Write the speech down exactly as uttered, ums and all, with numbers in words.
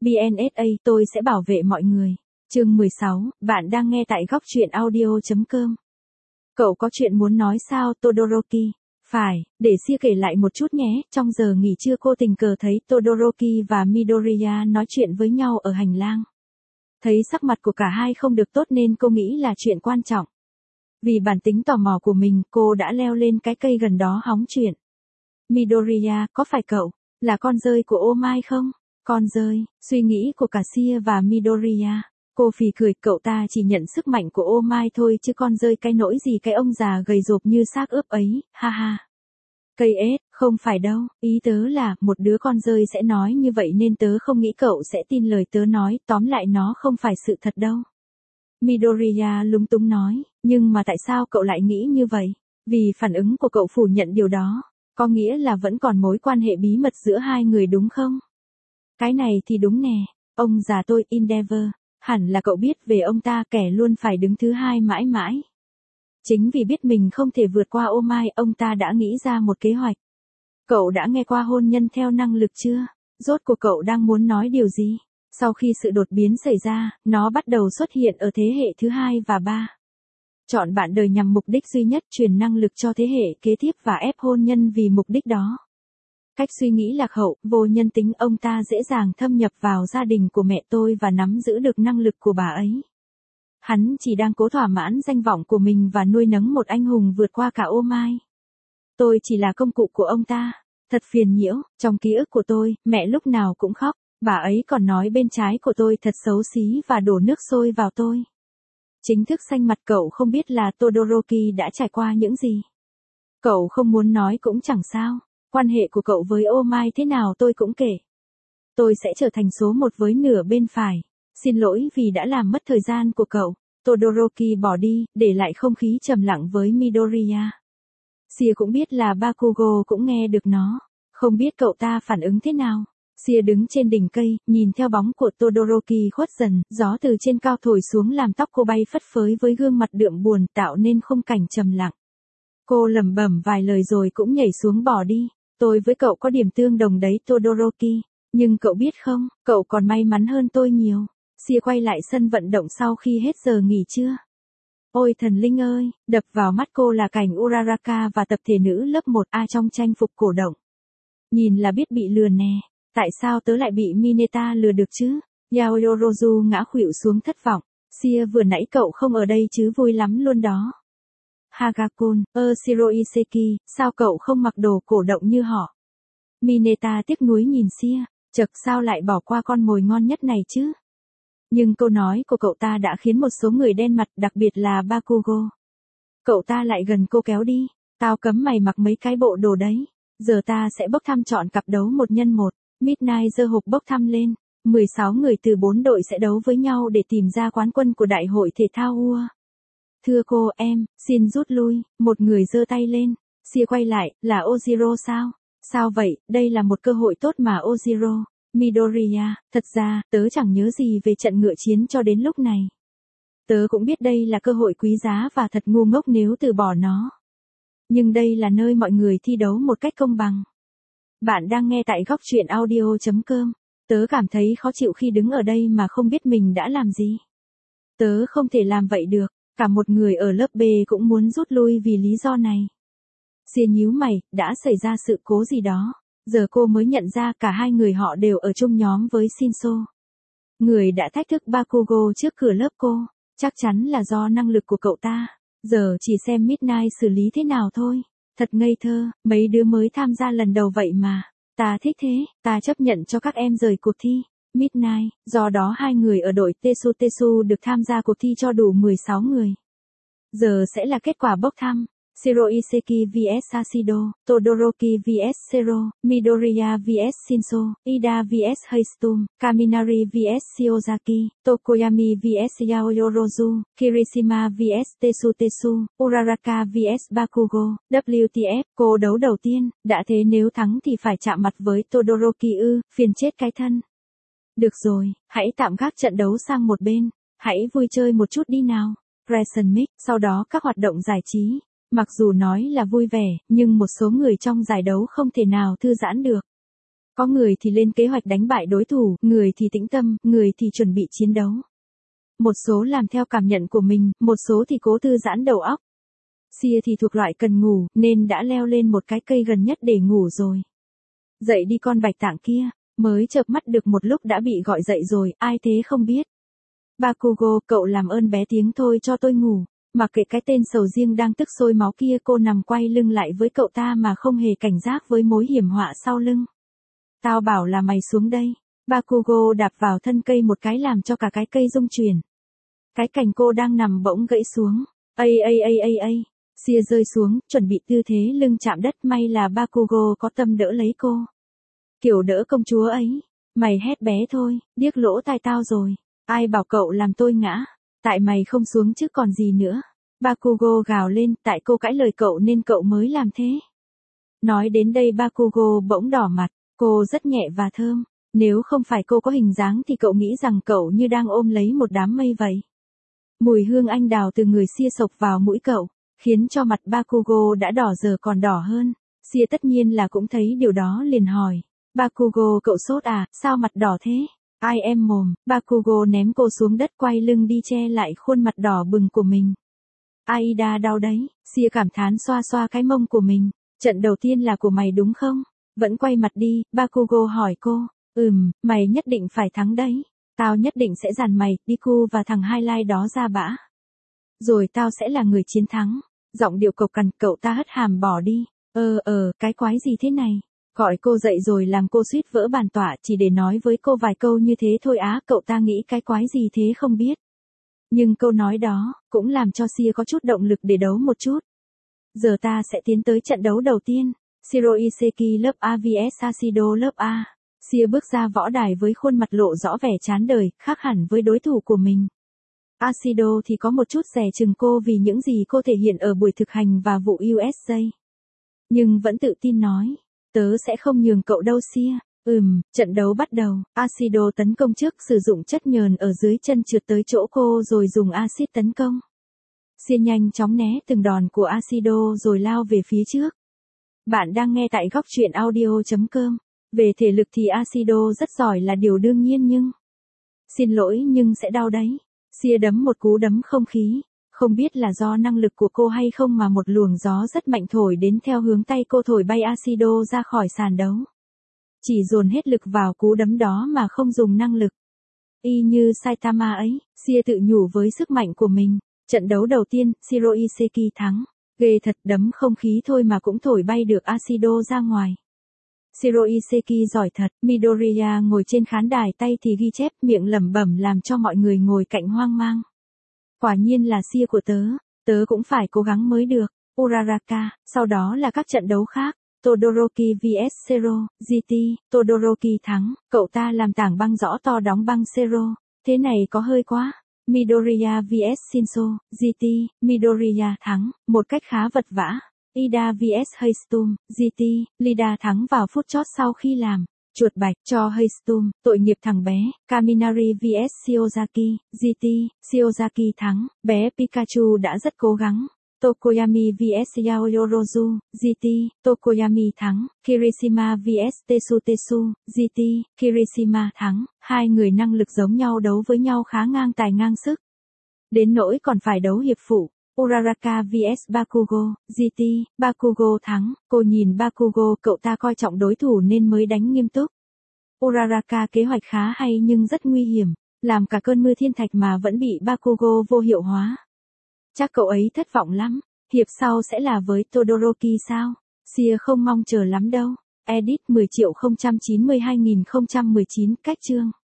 bê en ét a, tôi sẽ bảo vệ mọi người. Chương mười sáu, bạn đang nghe tại góc truyện audio chấm com. Cậu có chuyện muốn nói sao Todoroki? Phải, để Sia kể lại một chút nhé. Trong giờ nghỉ trưa cô tình cờ thấy Todoroki và Midoriya nói chuyện với nhau ở hành lang. Thấy sắc mặt của cả hai không được tốt nên cô nghĩ là chuyện quan trọng. Vì bản tính tò mò của mình, cô đã leo lên cái cây gần đó hóng chuyện. Midoriya, có phải cậu là con dơi của Ô Mai không? Con dơi, suy nghĩ của cả Sia và Midoriya. Cô phì cười, cậu ta chỉ nhận sức mạnh của Ô Mai thôi chứ con dơi cái nỗi gì cái ông già gầy rộp như xác ướp ấy, ha ha. Cây ếch, không phải đâu, ý tớ là một đứa con dơi sẽ nói như vậy nên tớ không nghĩ cậu sẽ tin lời tớ nói, tóm lại nó không phải sự thật đâu. Midoriya lúng túng nói, nhưng mà tại sao cậu lại nghĩ như vậy? Vì phản ứng của cậu phủ nhận điều đó, có nghĩa là vẫn còn mối quan hệ bí mật giữa hai người đúng không? Cái này thì đúng nè, ông già tôi Endeavor, hẳn là cậu biết về ông ta, kẻ luôn phải đứng thứ hai mãi mãi. Chính vì biết mình không thể vượt qua Ô Mai, ông ta đã nghĩ ra một kế hoạch. Cậu đã nghe qua hôn nhân theo năng lực chưa? Rốt cuộc cậu đang muốn nói điều gì? Sau khi sự đột biến xảy ra, nó bắt đầu xuất hiện ở thế hệ thứ hai và ba. Chọn bạn đời nhằm mục đích duy nhất, truyền năng lực cho thế hệ kế tiếp và ép hôn nhân vì mục đích đó. Cách suy nghĩ lạc hậu, vô nhân tính, ông ta dễ dàng thâm nhập vào gia đình của mẹ tôi và nắm giữ được năng lực của bà ấy. Hắn chỉ đang cố thỏa mãn danh vọng của mình và nuôi nấng một anh hùng vượt qua cả Ô Mai. Tôi chỉ là công cụ của ông ta. Thật phiền nhiễu, trong ký ức của tôi, mẹ lúc nào cũng khóc, bà ấy còn nói bên trái của tôi thật xấu xí và đổ nước sôi vào tôi. Chính thức xanh mặt, cậu không biết là Todoroki đã trải qua những gì. Cậu không muốn nói cũng chẳng sao, quan hệ của cậu với Ô Mai thế nào tôi cũng kể. Tôi sẽ trở thành số một với nửa bên phải. Xin lỗi vì đã làm mất thời gian của cậu. Todoroki bỏ đi, để lại không khí trầm lặng với Midoriya. Sia cũng biết là Bakugo cũng nghe được nó. Không biết cậu ta phản ứng thế nào. Sia đứng trên đỉnh cây, nhìn theo bóng của Todoroki khuất dần, gió từ trên cao thổi xuống làm tóc cô bay phất phới với gương mặt đượm buồn, tạo nên khung cảnh trầm lặng. Cô lẩm bẩm vài lời rồi cũng nhảy xuống bỏ đi. Tôi với cậu có điểm tương đồng đấy Todoroki. Nhưng cậu biết không, cậu còn may mắn hơn tôi nhiều. Sia quay lại sân vận động sau khi hết giờ nghỉ trưa. Ôi thần linh ơi, đập vào mắt cô là cảnh Uraraka và tập thể nữ lớp một A trong trang phục cổ động. Nhìn là biết bị lừa nè. Tại sao tớ lại bị Mineta lừa được chứ? Yaoyorozu ngã khuỵu xuống thất vọng. Sia, vừa nãy cậu không ở đây chứ, vui lắm luôn đó. Hagakun, ơ Shiroiseki, sao cậu không mặc đồ cổ động như họ? Mineta tiếc nuối nhìn Sia, chật, sao lại bỏ qua con mồi ngon nhất này chứ? Nhưng câu nói của cậu ta đã khiến một số người đen mặt, đặc biệt là Bakugo. Cậu ta lại gần cô kéo đi, tao cấm mày mặc mấy cái bộ đồ đấy. Giờ ta sẽ bốc thăm chọn cặp đấu một nhân một. Midnight giơ hộp bốc thăm lên. mười sáu người từ bốn đội sẽ đấu với nhau để tìm ra quán quân của đại hội thể thao u a. Thưa cô, em, xin rút lui. Một người giơ tay lên. Sia quay lại, là Ojiro sao? Sao vậy, đây là một cơ hội tốt mà Ojiro. Midoriya, thật ra, tớ chẳng nhớ gì về trận ngựa chiến cho đến lúc này. Tớ cũng biết đây là cơ hội quý giá và thật ngu ngốc nếu từ bỏ nó. Nhưng đây là nơi mọi người thi đấu một cách công bằng. Bạn đang nghe tại góc truyện audio chấm com. Tớ cảm thấy khó chịu khi đứng ở đây mà không biết mình đã làm gì. Tớ không thể làm vậy được, cả một người ở lớp B cũng muốn rút lui vì lý do này. Sia nhíu mày, đã xảy ra sự cố gì đó. Giờ cô mới nhận ra cả hai người họ đều ở chung nhóm với Shinso. Người đã thách thức Bakugo trước cửa lớp cô, chắc chắn là do năng lực của cậu ta. Giờ chỉ xem Midnight xử lý thế nào thôi. Thật ngây thơ, mấy đứa mới tham gia lần đầu vậy mà. Ta thích thế, ta chấp nhận cho các em rời cuộc thi. Midnight, do đó hai người ở đội Tetsu Tetsu được tham gia cuộc thi cho đủ mười sáu người. Giờ sẽ là kết quả bốc thăm. Shiroiseki vs Sasido, Todoroki vs Zero, Midoriya vs Shinso, Ida vs Hatsumi, Kaminari vs Shiozaki, Tokoyami vs Yaoyorozu, Kirishima vs Tetsu Tetsu, Uraraka vs Bakugo, vê tê ép, cô đấu đầu tiên, đã thế nếu thắng thì phải chạm mặt với Todoroki ư, phiền chết cái thân. Được rồi, hãy tạm gác trận đấu sang một bên, hãy vui chơi một chút đi nào. Crescent Mix, sau đó các hoạt động giải trí. Mặc dù nói là vui vẻ, nhưng một số người trong giải đấu không thể nào thư giãn được. Có người thì lên kế hoạch đánh bại đối thủ, người thì tĩnh tâm, người thì chuẩn bị chiến đấu. Một số làm theo cảm nhận của mình, một số thì cố thư giãn đầu óc. Sia thì thuộc loại cần ngủ, nên đã leo lên một cái cây gần nhất để ngủ rồi. Dậy đi con bạch tạng kia, mới chợp mắt được một lúc đã bị gọi dậy rồi, ai thế không biết. Bakugo, cậu làm ơn bé tiếng thôi cho tôi ngủ. Mặc kệ cái tên sầu riêng đang tức sôi máu kia, cô nằm quay lưng lại với cậu ta mà không hề cảnh giác với mối hiểm họa sau lưng. Tao bảo là mày xuống đây. Bakugo đạp vào thân cây một cái làm cho cả cái cây rung chuyển. Cái cành cô đang nằm bỗng gãy xuống. Ây ây ây ây ây. Sia rơi xuống, chuẩn bị tư thế lưng chạm đất, may là Bakugo có tâm đỡ lấy cô. Kiểu đỡ công chúa ấy. Mày hét bé thôi, điếc lỗ tai tao rồi. Ai bảo cậu làm tôi ngã. Tại mày không xuống chứ còn gì nữa. Bakugo gào lên, tại cô cãi lời cậu nên cậu mới làm thế. Nói đến đây Bakugo bỗng đỏ mặt, cô rất nhẹ và thơm. Nếu không phải cô có hình dáng thì cậu nghĩ rằng cậu như đang ôm lấy một đám mây vậy. Mùi hương anh đào từ người Sia sộc vào mũi cậu, khiến cho mặt Bakugo đã đỏ giờ còn đỏ hơn. Sia tất nhiên là cũng thấy điều đó liền hỏi. Bakugo, cậu sốt à, sao mặt đỏ thế? Ai em mồm. Bakugo ném cô xuống đất, quay lưng đi che lại khuôn mặt đỏ bừng của mình. Aida đau đấy. Sia cảm thán xoa xoa cái mông của mình. Trận đầu tiên là của mày đúng không? Vẫn quay mặt đi, Bakugo hỏi cô. Ừm, mày nhất định phải thắng đấy. Tao nhất định sẽ dàn mày, Deku và thằng Highlight đó ra bã. Rồi tao sẽ là người chiến thắng. Giọng điệu cộc cằn, cậu ta hất hàm bỏ đi. Ờ ờ, cái quái gì thế này? Gọi cô dậy rồi làm cô suýt vỡ bàn tọa chỉ để nói với cô vài câu như thế thôi á, cậu ta nghĩ cái quái gì thế không biết. Nhưng câu nói đó, cũng làm cho Sia có chút động lực để đấu một chút. Giờ ta sẽ tiến tới trận đấu đầu tiên. Shiroiseki lớp A vs Ashido lớp A. Sia bước ra võ đài với khuôn mặt lộ rõ vẻ chán đời, khác hẳn với đối thủ của mình. Ashido thì có một chút dè chừng cô vì những gì cô thể hiện ở buổi thực hành và vụ u ét a. Nhưng vẫn tự tin nói. Tớ sẽ không nhường cậu đâu Sia. Ừm, trận đấu bắt đầu. Ashido tấn công trước, sử dụng chất nhờn ở dưới chân trượt tới chỗ cô rồi dùng axit tấn công. Sia nhanh chóng né từng đòn của Ashido rồi lao về phía trước. Bạn đang nghe tại góc truyện audio chấm com. Về thể lực thì Ashido rất giỏi là điều đương nhiên nhưng... Xin lỗi nhưng sẽ đau đấy. Sia đấm một cú đấm không khí. Không biết là do năng lực của cô hay không mà một luồng gió rất mạnh thổi đến theo hướng tay cô, thổi bay Ashido ra khỏi sàn đấu. Chỉ dồn hết lực vào cú đấm đó mà không dùng năng lực. Y như Saitama ấy, Sia tự nhủ với sức mạnh của mình. Trận đấu đầu tiên, Shiroiseki thắng. Ghê thật, đấm không khí thôi mà cũng thổi bay được Ashido ra ngoài. Shiroiseki giỏi thật. Midoriya ngồi trên khán đài, tay thì ghi chép, miệng lẩm bẩm làm cho mọi người ngồi cạnh hoang mang. Quả nhiên là Sia của tớ, tớ cũng phải cố gắng mới được. Uraraka, sau đó là các trận đấu khác. Todoroki vs Zero, giê tê, Todoroki thắng, cậu ta làm tảng băng rõ to đóng băng Zero, thế này có hơi quá. Midoriya vs Shinso, giê tê, Midoriya thắng, một cách khá vật vã. Ida vs Haystorm, giê tê, Lida thắng vào phút chót sau khi làm chuột bạch cho Haystorm, tội nghiệp thằng bé. Kaminari vs Shiozaki, giê tê, Shiozaki thắng, bé Pikachu đã rất cố gắng. Tokoyami vs Yaoyorozu, giê tê, Tokoyami thắng. Kirishima vs Tetsu Tetsu, giê tê, Kirishima thắng. Hai người năng lực giống nhau đấu với nhau khá ngang tài ngang sức. Đến nỗi còn phải đấu hiệp phụ. Uraraka vs Bakugo, giê tê, Bakugo thắng. Cô nhìn Bakugo, cậu ta coi trọng đối thủ nên mới đánh nghiêm túc. Uraraka kế hoạch khá hay nhưng rất nguy hiểm, làm cả cơn mưa thiên thạch mà vẫn bị Bakugo vô hiệu hóa. Chắc cậu ấy thất vọng lắm. Hiệp sau sẽ là với Todoroki sao? Sia không mong chờ lắm đâu. Edit mười triệu không trăm chín mươi hai nghìn không trăm mười chín cách chương.